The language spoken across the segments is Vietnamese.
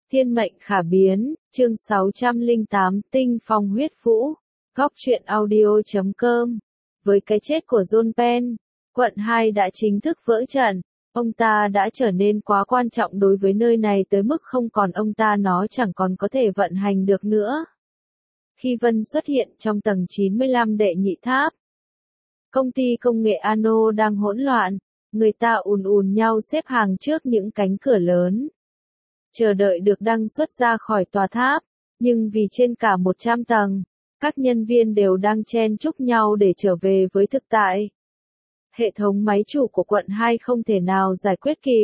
Thiên mệnh khả biến, chương 608, tinh phong huyết vũ, góc truyện audio.com. Với cái chết của John Penn, quận 2 đã chính thức vỡ trận. Ông ta đã trở nên quá quan trọng đối với nơi này tới mức không còn ông ta nó chẳng còn có thể vận hành được nữa. Khi Vân xuất hiện trong tầng 95 đệ nhị tháp, công ty công nghệ Ano đang hỗn loạn, người ta ùn nhau xếp hàng trước những cánh cửa lớn, chờ đợi được đăng xuất ra khỏi tòa tháp, nhưng vì trên cả 100 tầng, các nhân viên đều đang chen chúc nhau để trở về với thực tại. Hệ thống máy chủ của quận 2 không thể nào giải quyết kịp.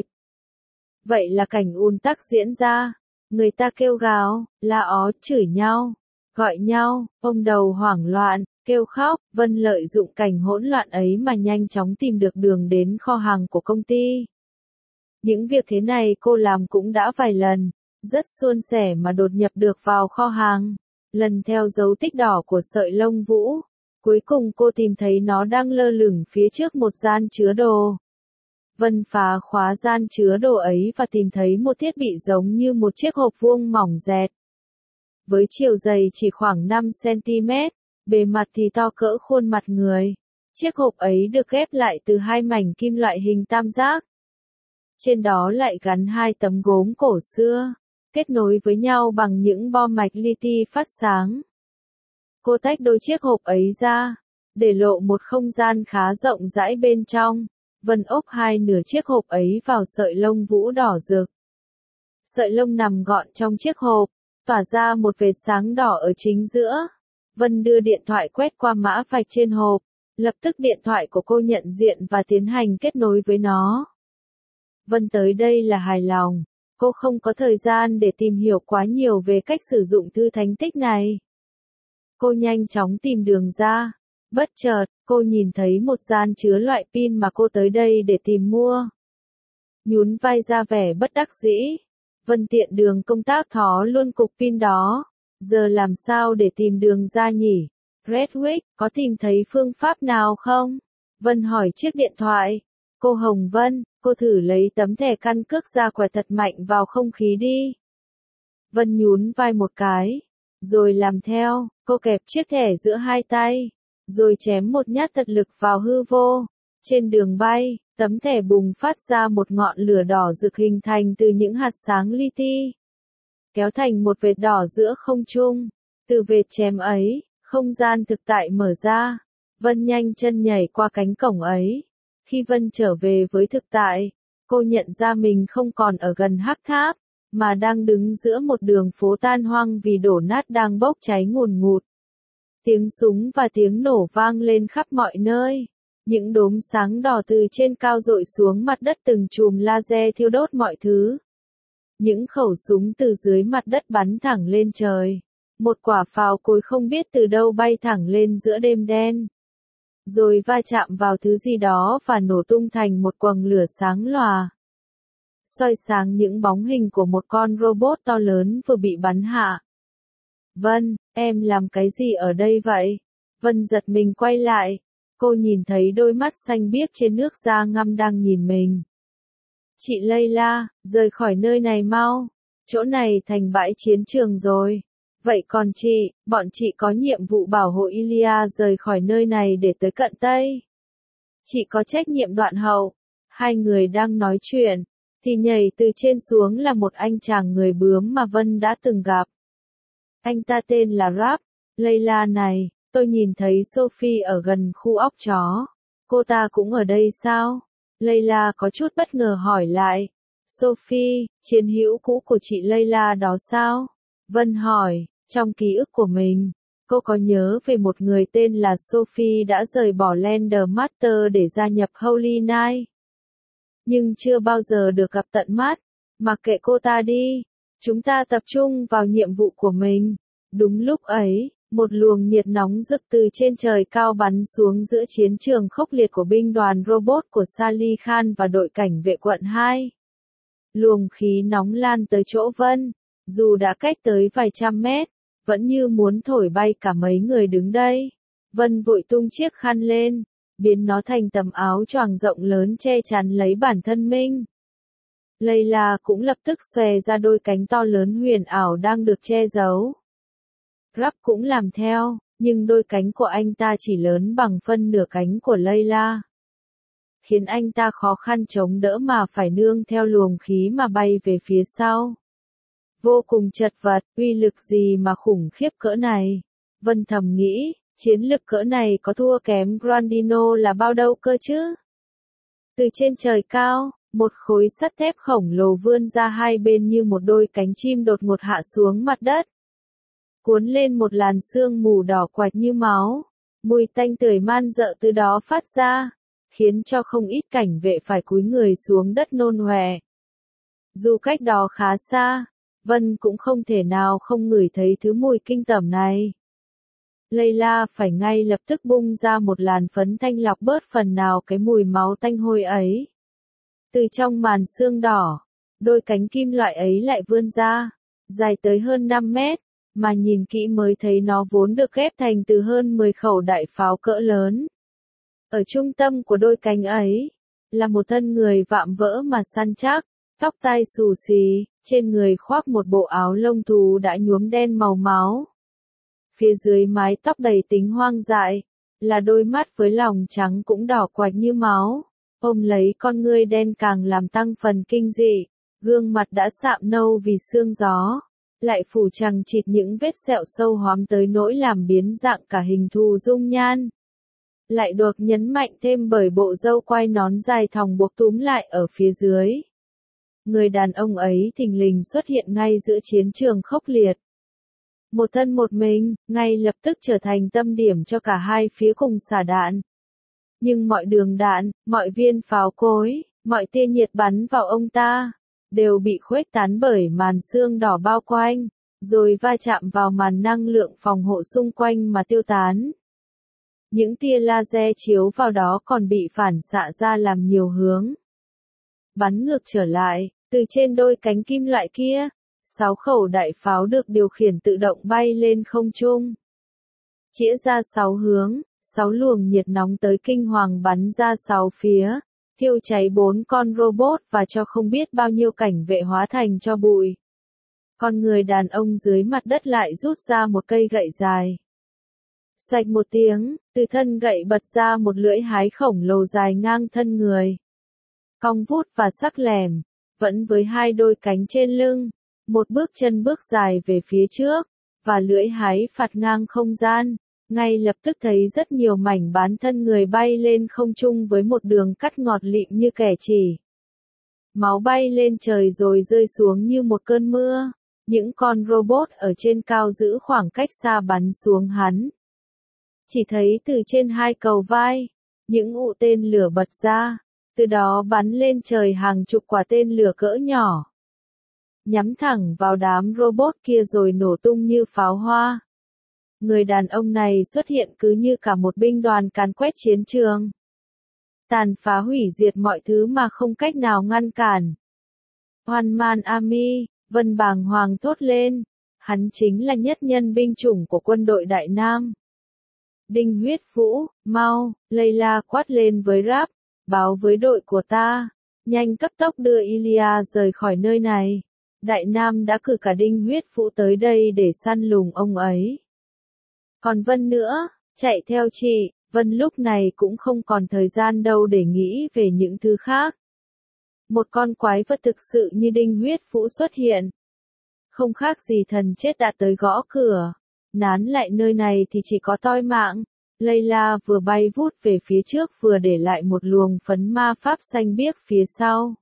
Vậy là cảnh ùn tắc diễn ra, người ta kêu gào, la ó, chửi nhau, gọi nhau, ôm đầu hoảng loạn, kêu khóc. Vân lợi dụng cảnh hỗn loạn ấy mà nhanh chóng tìm được đường đến kho hàng của công ty. Những việc thế này cô làm cũng đã vài lần, rất suôn sẻ mà đột nhập được vào kho hàng, lần theo dấu tích đỏ của sợi lông vũ. Cuối cùng cô tìm thấy nó đang lơ lửng phía trước một gian chứa đồ. Vân phá khóa gian chứa đồ ấy và tìm thấy một thiết bị giống như một chiếc hộp vuông mỏng dẹt. Với chiều dày chỉ khoảng 5 cm, bề mặt thì to cỡ khuôn mặt người. Chiếc hộp ấy được ghép lại từ hai mảnh kim loại hình tam giác. Trên đó lại gắn hai tấm gốm cổ xưa, kết nối với nhau bằng những bo mạch li-ti phát sáng. Cô tách đôi chiếc hộp ấy ra, để lộ một không gian khá rộng rãi bên trong. Vân ốp hai nửa chiếc hộp ấy vào sợi lông vũ đỏ rực. Sợi lông nằm gọn trong chiếc hộp, tỏa ra một vệt sáng đỏ ở chính giữa. Vân đưa điện thoại quét qua mã vạch trên hộp, lập tức điện thoại của cô nhận diện và tiến hành kết nối với nó. Vân tới đây là hài lòng, cô không có thời gian để tìm hiểu quá nhiều về cách sử dụng thư thánh tích này. Cô nhanh chóng tìm đường ra, bất chợt, cô nhìn thấy một gian chứa loại pin mà cô tới đây để tìm mua. Nhún vai ra vẻ bất đắc dĩ, Vân tiện đường công tác thó luôn cục pin đó, giờ làm sao để tìm đường ra nhỉ? Redwick, có tìm thấy phương pháp nào không? Vân hỏi chiếc điện thoại. Cô Hồng Vân, cô thử lấy tấm thẻ căn cước ra quẹt thật mạnh vào không khí đi. Vân nhún vai một cái, rồi làm theo. Cô kẹp chiếc thẻ giữa hai tay, rồi chém một nhát thật lực vào hư vô. Trên đường bay, tấm thẻ bùng phát ra một ngọn lửa đỏ rực hình thành từ những hạt sáng li-ti, kéo thành một vệt đỏ giữa không trung. Từ vệt chém ấy, không gian thực tại mở ra. Vân nhanh chân nhảy qua cánh cổng ấy. Khi Vân trở về với thực tại, cô nhận ra mình không còn ở gần hắc tháp, mà đang đứng giữa một đường phố tan hoang vì đổ nát đang bốc cháy ngùn ngụt. Tiếng súng và tiếng nổ vang lên khắp mọi nơi. Những đốm sáng đỏ từ trên cao dội xuống mặt đất, từng chùm laser thiêu đốt mọi thứ. Những khẩu súng từ dưới mặt đất bắn thẳng lên trời. Một quả pháo cối không biết từ đâu bay thẳng lên giữa đêm đen, rồi va chạm vào thứ gì đó và nổ tung thành một quầng lửa sáng lòa, soi sáng những bóng hình của một con robot to lớn vừa bị bắn hạ. Vân, em làm cái gì ở đây vậy? Vân giật mình quay lại. Cô nhìn thấy đôi mắt xanh biếc trên nước da ngăm đang nhìn mình. Chị Layla, rời khỏi nơi này mau. Chỗ này thành bãi chiến trường rồi. Vậy còn chị, bọn chị có nhiệm vụ bảo hộ Ilya rời khỏi nơi này để tới cận Tây. Chị có trách nhiệm đoạn hậu. Hai người đang nói chuyện, thì nhảy từ trên xuống là một anh chàng người bướm mà Vân đã từng gặp. Anh ta tên là Rap. Layla này, tôi nhìn thấy Sophie ở gần khu óc chó. Cô ta cũng ở đây sao? Layla có chút bất ngờ hỏi lại. Sophie, chiến hữu cũ của chị Layla đó sao? Vân hỏi. Trong ký ức của mình, cô có nhớ về một người tên là Sophie đã rời bỏ Lander Master để gia nhập Holy Knight. Nhưng chưa bao giờ được gặp tận mắt. Mặc kệ cô ta đi, chúng ta tập trung vào nhiệm vụ của mình. Đúng lúc ấy, một luồng nhiệt nóng rực từ trên trời cao bắn xuống giữa chiến trường khốc liệt của binh đoàn robot của Sally Khan và đội cảnh vệ quận 2. Luồng khí nóng lan tới chỗ Vân, dù đã cách tới vài trăm mét, vẫn như muốn thổi bay cả mấy người đứng đây. Vân vội tung chiếc khăn lên, biến nó thành tấm áo choàng rộng lớn che chắn lấy bản thân mình. Layla cũng lập tức xòe ra đôi cánh to lớn huyền ảo đang được che giấu. Rap cũng làm theo, nhưng đôi cánh của anh ta chỉ lớn bằng phân nửa cánh của Layla, khiến anh ta khó khăn chống đỡ mà phải nương theo luồng khí mà bay về phía sau. Vô cùng chật vật, uy lực gì mà khủng khiếp cỡ này. Vân thầm nghĩ, chiến lực cỡ này có thua kém Grandino là bao đâu cơ chứ? Từ trên trời cao, một khối sắt thép khổng lồ vươn ra hai bên như một đôi cánh chim đột ngột hạ xuống mặt đất, cuốn lên một làn sương mù đỏ quạch như máu. Mùi tanh tưởi man rợ từ đó phát ra, khiến cho không ít cảnh vệ phải cúi người xuống đất nôn ọe. Dù cách đó khá xa, Vân cũng không thể nào không ngửi thấy thứ mùi kinh tởm này. Layla phải ngay lập tức bung ra một làn phấn thanh lọc bớt phần nào cái mùi máu tanh hôi ấy. Từ trong màn sương đỏ, đôi cánh kim loại ấy lại vươn ra, dài tới hơn 5 mét, mà nhìn kỹ mới thấy nó vốn được ghép thành từ hơn 10 khẩu đại pháo cỡ lớn. Ở trung tâm của đôi cánh ấy, là một thân người vạm vỡ mà săn chắc, tóc tai xù xì, trên người khoác một bộ áo lông thú đã nhuốm đen màu máu. Phía dưới mái tóc đầy tính hoang dại, là đôi mắt với lòng trắng cũng đỏ quạch như máu, ôm lấy con ngươi đen càng làm tăng phần kinh dị, gương mặt đã sạm nâu vì sương gió, lại phủ chằng chịt những vết sẹo sâu hoắm tới nỗi làm biến dạng cả hình thù dung nhan. Lại được nhấn mạnh thêm bởi bộ râu quai nón dài thòng buộc túm lại ở phía dưới. Người đàn ông ấy thình lình xuất hiện ngay giữa chiến trường khốc liệt. Một thân một mình, ngay lập tức trở thành tâm điểm cho cả hai phía cùng xả đạn. Nhưng mọi đường đạn, mọi viên pháo cối, mọi tia nhiệt bắn vào ông ta, đều bị khuếch tán bởi màn sương đỏ bao quanh, rồi va chạm vào màn năng lượng phòng hộ xung quanh mà tiêu tán. Những tia laser chiếu vào đó còn bị phản xạ ra làm nhiều hướng. Bắn ngược trở lại, từ trên đôi cánh kim loại kia, 6 khẩu đại pháo được điều khiển tự động bay lên không trung. Chĩa ra 6 hướng, 6 luồng nhiệt nóng tới kinh hoàng bắn ra 6 phía, thiêu cháy 4 con robot và cho không biết bao nhiêu cảnh vệ hóa thành tro bụi. Con người đàn ông dưới mặt đất lại rút ra một cây gậy dài. Xoạch một tiếng, từ thân gậy bật ra một lưỡi hái khổng lồ dài ngang thân người. Cong vút và sắc lẻm, vẫn với hai đôi cánh trên lưng, một bước chân bước dài về phía trước, và lưỡi hái phạt ngang không gian, ngay lập tức thấy rất nhiều mảnh bán thân người bay lên không trung với một đường cắt ngọt lịm như kẻ chỉ. Máu bay lên trời rồi rơi xuống như một cơn mưa, những con robot ở trên cao giữ khoảng cách xa bắn xuống hắn. Chỉ thấy từ trên hai cầu vai, những ụ tên lửa bật ra, từ đó bắn lên trời hàng chục quả tên lửa cỡ nhỏ. Nhắm thẳng vào đám robot kia rồi nổ tung như pháo hoa. Người đàn ông này xuất hiện cứ như cả một binh đoàn càn quét chiến trường. Tàn phá hủy diệt mọi thứ mà không cách nào ngăn cản. One Man Army, Vân bàng hoàng thốt lên. Hắn chính là nhất nhân binh chủng của quân đội Đại Nam. Đinh Huyết Vũ, mau, Layla quát lên với Rap, báo với đội của ta, nhanh cấp tốc đưa Ilya rời khỏi nơi này. Đại Nam đã cử cả Đinh Huyết Vũ tới đây để săn lùng ông ấy. Còn Vân nữa, chạy theo chị. Vân lúc này cũng không còn thời gian đâu để nghĩ về những thứ khác. Một con quái vật thực sự như Đinh Huyết Vũ xuất hiện. Không khác gì thần chết đã tới gõ cửa. Nán lại nơi này thì chỉ có toi mạng. Layla vừa bay vút về phía trước vừa để lại một luồng phấn ma pháp xanh biếc phía sau.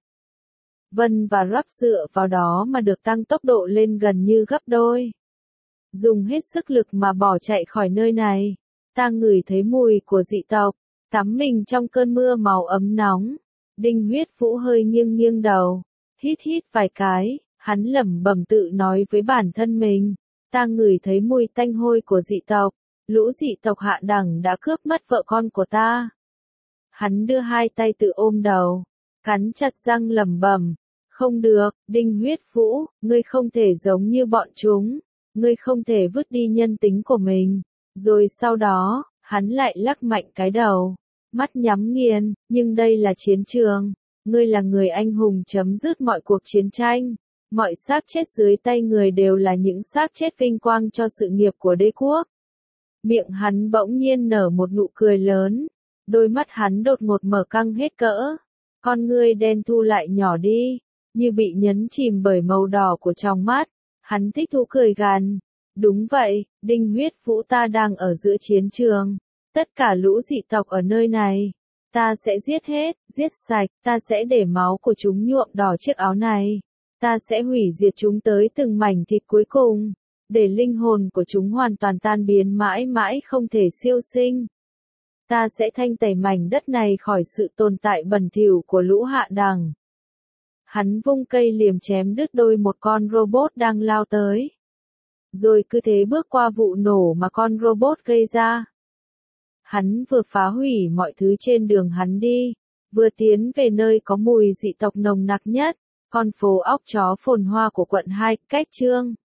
Vân và Rap dựa vào đó mà được tăng tốc độ lên gần như gấp đôi. Dùng hết sức lực mà bỏ chạy khỏi nơi này. Ta ngửi thấy mùi của dị tộc, tắm mình trong cơn mưa màu ấm nóng. Đinh Huyết Vũ hơi nghiêng nghiêng đầu, hít hít vài cái, hắn lẩm bẩm tự nói với bản thân mình. Ta ngửi thấy mùi tanh hôi của dị tộc, lũ dị tộc hạ đẳng đã cướp mất vợ con của ta. Hắn đưa hai tay tự ôm đầu, cắn chặt răng lẩm bẩm. Không được, Đinh Huyết Vũ, ngươi không thể giống như bọn chúng, ngươi không thể vứt đi nhân tính của mình. Rồi sau đó, hắn lại lắc mạnh cái đầu, mắt nhắm nghiền, nhưng đây là chiến trường, Ngươi là người anh hùng chấm dứt mọi cuộc chiến tranh. Mọi xác chết dưới tay người đều là những xác chết vinh quang cho sự nghiệp của đế quốc. Miệng hắn bỗng nhiên nở một nụ cười lớn. Đôi mắt hắn đột ngột mở căng hết cỡ. Con ngươi đen thu lại nhỏ đi, như bị nhấn chìm bởi màu đỏ của tròng mắt. Hắn thích thú cười gằn. Đúng vậy, Đinh Huyết Vũ, ta đang ở giữa chiến trường. Tất cả lũ dị tộc ở nơi này. Ta sẽ giết hết, giết sạch, ta sẽ để máu của chúng nhuộm đỏ chiếc áo này. Ta sẽ hủy diệt chúng tới từng mảnh thịt cuối cùng, để linh hồn của chúng hoàn toàn tan biến mãi mãi không thể siêu sinh. Ta sẽ thanh tẩy mảnh đất này khỏi sự tồn tại bẩn thỉu của lũ hạ đẳng. Hắn vung cây liềm chém đứt đôi một con robot đang lao tới. Rồi cứ thế bước qua vụ nổ mà con robot gây ra. Hắn vừa phá hủy mọi thứ trên đường hắn đi, vừa tiến về nơi có mùi dị tộc nồng nặc nhất, con phố óc chó phồn hoa của quận 2, cách chương.